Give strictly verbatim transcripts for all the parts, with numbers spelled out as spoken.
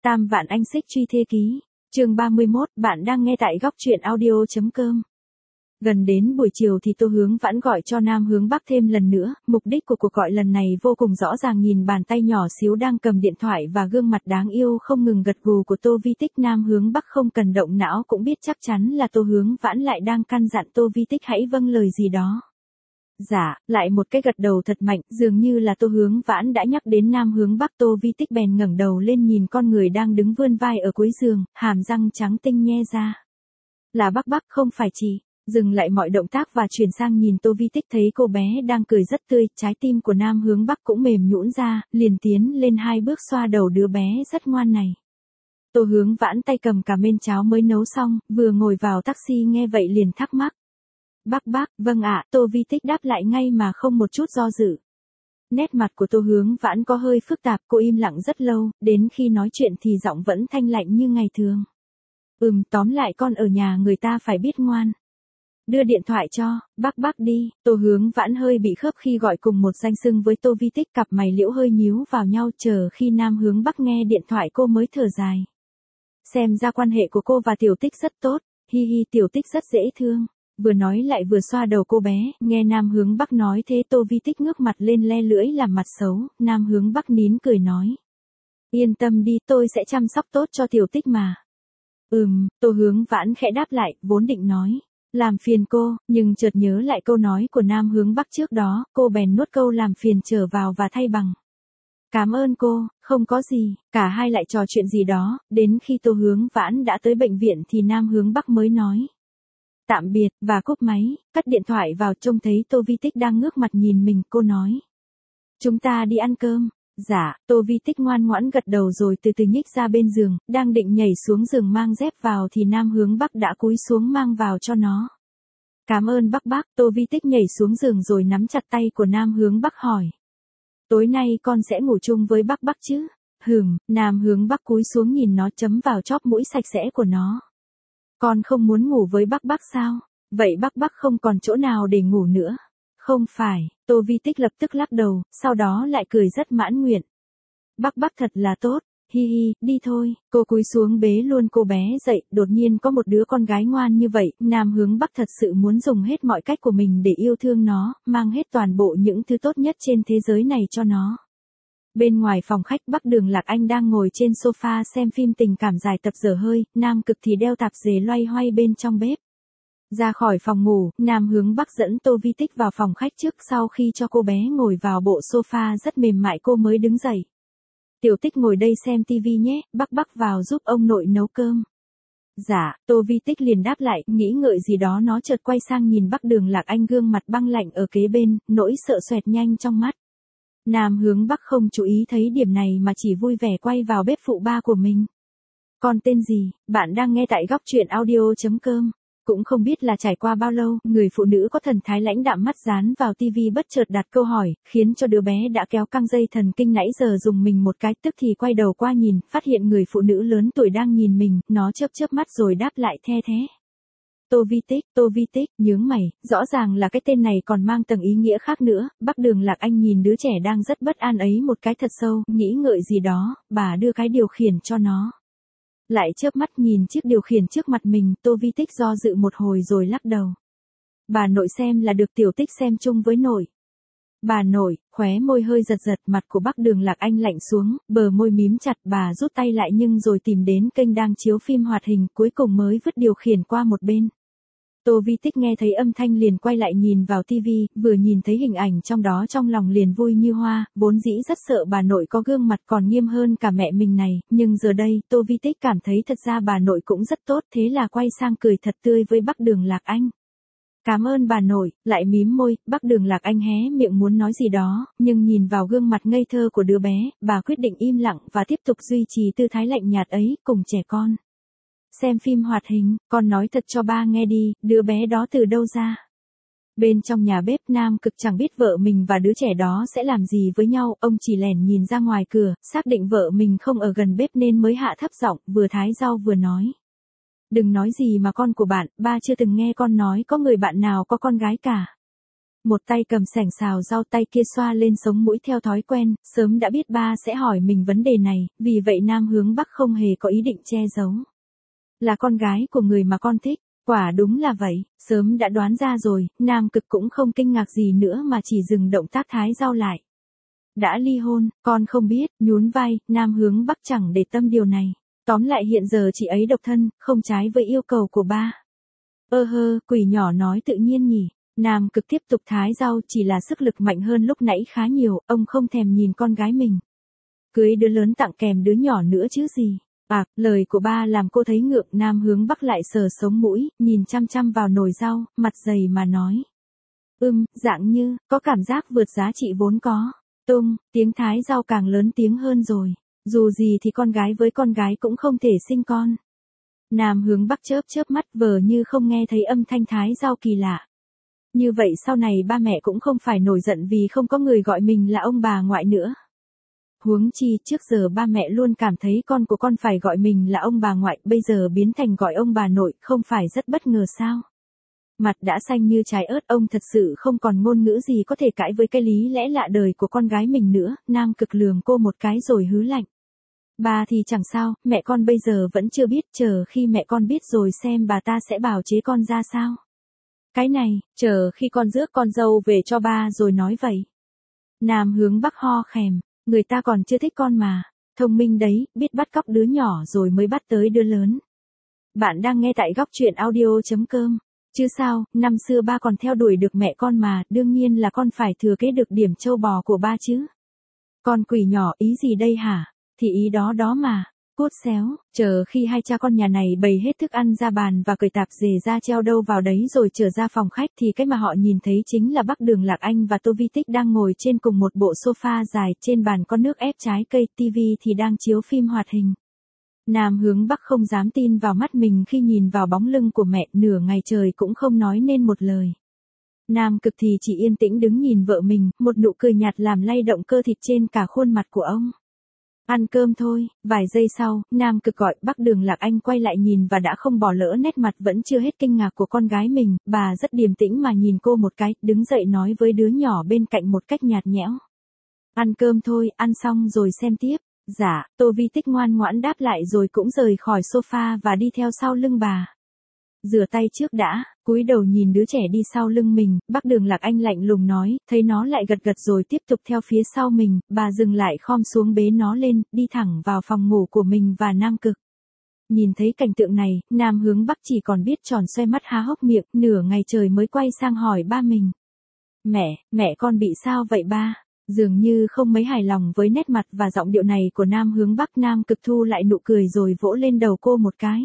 Tam vạn anh xích truy thê ký. Chương ba mươi mốt, bạn đang nghe tại góc truyện audio chấm com. Gần đến buổi chiều thì Tô Hướng Vãn gọi cho Nam Hướng Bắc thêm lần nữa, mục đích của cuộc gọi lần này vô cùng rõ ràng, nhìn bàn tay nhỏ xíu đang cầm điện thoại và gương mặt đáng yêu không ngừng gật gù của Tô Vi Tích, Nam Hướng Bắc không cần động não cũng biết chắc chắn là Tô Hướng Vãn lại đang căn dặn Tô Vi Tích hãy vâng lời gì đó. Dạ, lại một cái gật đầu thật mạnh, dường như là Tô Hướng Vãn đã nhắc đến Nam Hướng Bắc. Tô Vi Tích bèn ngẩng đầu lên nhìn con người đang đứng vươn vai ở cuối giường, hàm răng trắng tinh nhe ra. Là Bắc Bắc, không phải chị. Dừng lại mọi động tác và chuyển sang nhìn Tô Vi Tích, thấy cô bé đang cười rất tươi, trái tim của Nam Hướng Bắc cũng mềm nhũn ra, liền tiến lên hai bước xoa đầu đứa bé rất ngoan này. Tô Hướng Vãn tay cầm cả mên cháo mới nấu xong, vừa ngồi vào taxi nghe vậy liền thắc mắc. Bác bác, vâng ạ, Tô Vi Tích đáp lại ngay mà không một chút do dự. Nét mặt của Tô Hướng Vãn có hơi phức tạp, cô im lặng rất lâu, đến khi nói chuyện thì giọng vẫn thanh lạnh như ngày thường. Ừm, tóm lại con ở nhà người ta phải biết ngoan. Đưa điện thoại cho, bác bác đi. Tô Hướng Vãn hơi bị khớp khi gọi cùng một danh xưng với Tô Vi Tích, cặp mày liễu hơi nhíu vào nhau, chờ khi Nam Hướng Bắc nghe điện thoại cô mới thở dài. Xem ra quan hệ của cô và Tiểu Tích rất tốt, hi hi, Tiểu Tích rất dễ thương. Vừa nói lại vừa xoa đầu cô bé, nghe Nam Hướng Bắc nói thế Tô Vi Tích ngước mặt lên le lưỡi làm mặt xấu, Nam Hướng Bắc nín cười nói. Yên tâm đi, tôi sẽ chăm sóc tốt cho Tiểu Tích mà. Ừm, Tô Hướng Vãn khẽ đáp lại, vốn định nói. Làm phiền cô, nhưng chợt nhớ lại câu nói của Nam Hướng Bắc trước đó, cô bèn nuốt câu làm phiền trở vào và thay bằng. Cảm ơn cô, không có gì, cả hai lại trò chuyện gì đó, đến khi Tô Hướng Vãn đã tới bệnh viện thì Nam Hướng Bắc mới nói. Tạm biệt, và cúp máy, cất điện thoại vào, trông thấy Tô Vi Tích đang ngước mặt nhìn mình, cô nói. Chúng ta đi ăn cơm. Dạ, Tô Vi Tích ngoan ngoãn gật đầu rồi từ từ nhích ra bên giường, đang định nhảy xuống giường mang dép vào thì Nam Hướng Bắc đã cúi xuống mang vào cho nó. Cảm ơn bác bác. Tô Vi Tích nhảy xuống giường rồi nắm chặt tay của Nam Hướng Bắc hỏi. Tối nay con sẽ ngủ chung với bác bác chứ? Hừm, Nam Hướng Bắc cúi xuống nhìn nó, chấm vào chóp mũi sạch sẽ của nó. Con không muốn ngủ với bác bác sao? Vậy bác bác không còn chỗ nào để ngủ nữa? Không phải, Tô Vi Tích lập tức lắc đầu, sau đó lại cười rất mãn nguyện. Bác bác thật là tốt, hi hi, đi thôi. Cô cúi xuống bế luôn cô bé dậy, đột nhiên có một đứa con gái ngoan như vậy, Nam Hướng Bắc thật sự muốn dùng hết mọi cách của mình để yêu thương nó, mang hết toàn bộ những thứ tốt nhất trên thế giới này cho nó. Bên ngoài phòng khách, Bắc Đường Lạc Anh đang ngồi trên sofa xem phim tình cảm dài tập dở hơi, Nam Cực thì đeo tạp dề loay hoay bên trong bếp. Ra khỏi phòng ngủ, Nam Hướng Bắc dẫn Tô Vi Tích vào phòng khách trước, sau khi cho cô bé ngồi vào bộ sofa rất mềm mại cô mới đứng dậy. Tiểu Tích ngồi đây xem tivi nhé, bác bác vào giúp ông nội nấu cơm. Dạ, Tô Vi Tích liền đáp lại, nghĩ ngợi gì đó nó chợt quay sang nhìn Bắc Đường Lạc Anh gương mặt băng lạnh ở kế bên, nỗi sợ xoẹt nhanh trong mắt. Nam Hướng Bắc không chú ý thấy điểm này mà chỉ vui vẻ quay vào bếp phụ ba của mình. Con tên gì? Bạn đang nghe tại góc truyện audio chấm com. Cũng không biết là trải qua bao lâu, người phụ nữ có thần thái lãnh đạm mắt dán vào tivi bất chợt đặt câu hỏi, khiến cho đứa bé đã kéo căng dây thần kinh nãy giờ dùng mình một cái, tức thì quay đầu qua nhìn, phát hiện người phụ nữ lớn tuổi đang nhìn mình, nó chớp chớp mắt rồi đáp lại the thế. Tô Vi Tích, Tô Vi Tích, nhướng mày, rõ ràng là cái tên này còn mang tầng ý nghĩa khác nữa. Bắc Đường Lạc Anh nhìn đứa trẻ đang rất bất an ấy một cái thật sâu, nghĩ ngợi gì đó, bà đưa cái điều khiển cho nó. Lại chớp mắt nhìn chiếc điều khiển trước mặt mình, Tô Vi Tích do dự một hồi rồi lắc đầu. Bà nội xem là được, Tiểu Tích xem chung với nội. Bà nội, khóe môi hơi giật giật, mặt của Bắc Đường Lạc Anh lạnh xuống, bờ môi mím chặt, bà rút tay lại nhưng rồi tìm đến kênh đang chiếu phim hoạt hình, cuối cùng mới vứt điều khiển qua một bên. Tô Vi Tích nghe thấy âm thanh liền quay lại nhìn vào tivi, vừa nhìn thấy hình ảnh trong đó trong lòng liền vui như hoa, vốn dĩ rất sợ bà nội có gương mặt còn nghiêm hơn cả mẹ mình này, nhưng giờ đây, Tô Vi Tích cảm thấy thật ra bà nội cũng rất tốt, thế là quay sang cười thật tươi với Bắc Đường Lạc Anh. Cảm ơn bà nội, lại mím môi, Bắc Đường Lạc Anh hé miệng muốn nói gì đó, nhưng nhìn vào gương mặt ngây thơ của đứa bé, bà quyết định im lặng và tiếp tục duy trì tư thái lạnh nhạt ấy, cùng trẻ con. Xem phim hoạt hình, con nói thật cho ba nghe đi, đứa bé đó từ đâu ra? Bên trong nhà bếp, Nam Cực chẳng biết vợ mình và đứa trẻ đó sẽ làm gì với nhau, ông chỉ lẻn nhìn ra ngoài cửa, xác định vợ mình không ở gần bếp nên mới hạ thấp giọng, vừa thái rau vừa nói. Đừng nói gì mà con của bạn, ba chưa từng nghe con nói có người bạn nào có con gái cả. Một tay cầm sảnh xào rau, tay kia xoa lên sống mũi theo thói quen, sớm đã biết ba sẽ hỏi mình vấn đề này, vì vậy Nam Hướng Bắc không hề có ý định che giấu. Là con gái của người mà con thích, quả đúng là vậy, sớm đã đoán ra rồi, Nam Cực cũng không kinh ngạc gì nữa mà chỉ dừng động tác thái rau lại. Đã ly hôn, con không biết, nhún vai, Nam Hướng Bắc chẳng để tâm điều này. Tóm lại hiện giờ chị ấy độc thân, không trái với yêu cầu của ba. Ơ hơ, quỷ nhỏ nói tự nhiên nhỉ. Nam Cực tiếp tục thái rau, chỉ là sức lực mạnh hơn lúc nãy khá nhiều, ông không thèm nhìn con gái mình. Cưới đứa lớn tặng kèm đứa nhỏ nữa chứ gì. À, lời của ba làm cô thấy ngượng. Nam Hướng Bắc lại sờ sống mũi, nhìn chăm chăm vào nồi rau, mặt dày mà nói. Ừm, dạng như, có cảm giác vượt giá trị vốn có. Tung, tiếng thái rau càng lớn tiếng hơn rồi. Dù gì thì con gái với con gái cũng không thể sinh con. Nam Hướng Bắc chớp chớp mắt vờ như không nghe thấy âm thanh thái rau kỳ lạ. Như vậy sau này ba mẹ cũng không phải nổi giận vì không có người gọi mình là ông bà ngoại nữa. Huống chi trước giờ ba mẹ luôn cảm thấy con của con phải gọi mình là ông bà ngoại, bây giờ biến thành gọi ông bà nội, không phải rất bất ngờ sao? Mặt đã xanh như trái ớt, ông thật sự không còn ngôn ngữ gì có thể cãi với cái lý lẽ lạ đời của con gái mình nữa. Nam Cực lườm cô một cái rồi hứ lạnh. Bà thì chẳng sao, mẹ con bây giờ vẫn chưa biết, chờ khi mẹ con biết rồi xem bà ta sẽ bào chế con ra sao. Cái này, chờ khi con rước con dâu về cho ba rồi nói vậy. Nam Hướng Bắc ho khèm, người ta còn chưa thích con mà, thông minh đấy, biết bắt cóc đứa nhỏ rồi mới bắt tới đứa lớn. Bạn đang nghe tại góc truyện audio chấm com. Chứ sao, năm xưa ba còn theo đuổi được mẹ con mà, đương nhiên là con phải thừa kế được điểm trâu bò của ba chứ. Con quỷ nhỏ ý gì đây hả? Thì ý đó đó mà. Cút xéo, chờ khi hai cha con nhà này bày hết thức ăn ra bàn và cởi tạp dề ra treo đâu vào đấy rồi trở ra phòng khách thì cái mà họ nhìn thấy chính là Bắc Đường Lạc Anh và Tô Vi Tích đang ngồi trên cùng một bộ sofa dài, trên bàn có nước ép trái cây, tivi thì đang chiếu phim hoạt hình. Nam Hướng Bắc không dám tin vào mắt mình khi nhìn vào bóng lưng của mẹ, nửa ngày trời cũng không nói nên một lời. Nam Cực thì chỉ yên tĩnh đứng nhìn vợ mình, một nụ cười nhạt làm lay động cơ thịt trên cả khuôn mặt của ông. Ăn cơm thôi, vài giây sau, Nam Cực gọi. Bắc Đường Lạc Anh quay lại nhìn và đã không bỏ lỡ nét mặt vẫn chưa hết kinh ngạc của con gái mình, bà rất điềm tĩnh mà nhìn cô một cái, đứng dậy nói với đứa nhỏ bên cạnh một cách nhạt nhẽo. Ăn cơm thôi, ăn xong rồi xem tiếp. Dạ, Tô Vi Tích ngoan ngoãn đáp lại rồi cũng rời khỏi sofa và đi theo sau lưng bà. Rửa tay trước đã, cúi đầu nhìn đứa trẻ đi sau lưng mình, Bắc Đường Lạc Anh lạnh lùng nói, thấy nó lại gật gật rồi tiếp tục theo phía sau mình, bà dừng lại khom xuống bế nó lên, đi thẳng vào phòng ngủ của mình và Nam Cực. Nhìn thấy cảnh tượng này, Nam Hướng Bắc chỉ còn biết tròn xoay mắt há hốc miệng, nửa ngày trời mới quay sang hỏi ba mình. Mẹ, mẹ con bị sao vậy ba? Dường như không mấy hài lòng với nét mặt và giọng điệu này của Nam Hướng Bắc. Nam Cực thu lại nụ cười rồi vỗ lên đầu cô một cái.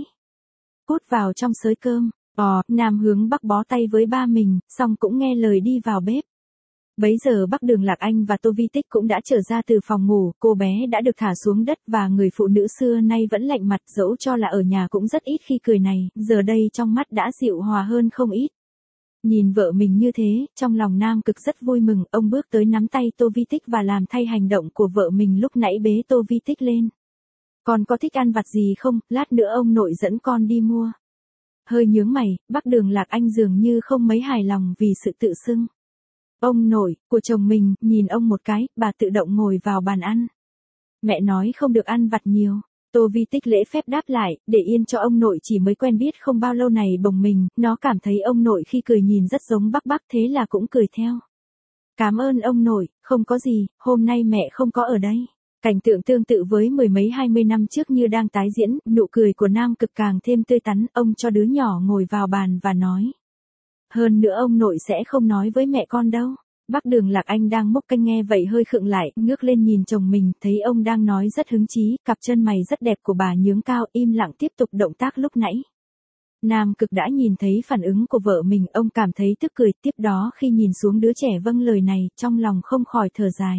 Cút vào trong xới cơm. Ồ, Nam Hướng Bắc bó tay với ba mình, xong cũng nghe lời đi vào bếp. Bấy giờ Bắc Đường Lạc Anh và Tô Vi Tích cũng đã trở ra từ phòng ngủ, cô bé đã được thả xuống đất và người phụ nữ xưa nay vẫn lạnh mặt dẫu cho là ở nhà cũng rất ít khi cười này, giờ đây trong mắt đã dịu hòa hơn không ít. Nhìn vợ mình như thế, trong lòng Nam Cực rất vui mừng, ông bước tới nắm tay Tô Vi Tích và làm thay hành động của vợ mình lúc nãy bế Tô Vi Tích lên. Con có thích ăn vặt gì không, lát nữa ông nội dẫn con đi mua. Hơi nhướng mày, Bắc Đường Lạc Anh dường như không mấy hài lòng vì sự tự xưng. Ông nội, của chồng mình, nhìn ông một cái, bà tự động ngồi vào bàn ăn. Mẹ nói không được ăn vặt nhiều. Tô Vi Tích lễ phép đáp lại, để yên cho ông nội chỉ mới quen biết không bao lâu này bồng mình, nó cảm thấy ông nội khi cười nhìn rất giống Bắc Bắc thế là cũng cười theo. Cảm ơn ông nội, không có gì, hôm nay mẹ không có ở đây. Cảnh tượng tương tự với mười mấy hai mươi năm trước như đang tái diễn, nụ cười của Nam Cực càng thêm tươi tắn, ông cho đứa nhỏ ngồi vào bàn và nói. Hơn nữa ông nội sẽ không nói với mẹ con đâu. Bắc Đường Lạc Anh đang múc canh nghe vậy hơi khựng lại, ngước lên nhìn chồng mình, thấy ông đang nói rất hứng chí, cặp chân mày rất đẹp của bà nhướng cao, im lặng tiếp tục động tác lúc nãy. Nam Cực đã nhìn thấy phản ứng của vợ mình, ông cảm thấy tức cười, tiếp đó khi nhìn xuống đứa trẻ vâng lời này, trong lòng không khỏi thở dài.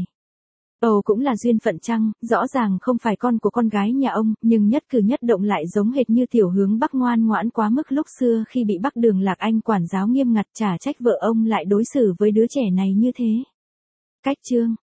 Ồ cũng là duyên phận chăng, rõ ràng không phải con của con gái nhà ông, nhưng nhất cử nhất động lại giống hệt như Tiểu Hướng Bắc ngoan ngoãn quá mức lúc xưa khi bị Bắc Đường Lạc Anh quản giáo nghiêm ngặt, chả trách vợ ông lại đối xử với đứa trẻ này như thế. Cách chương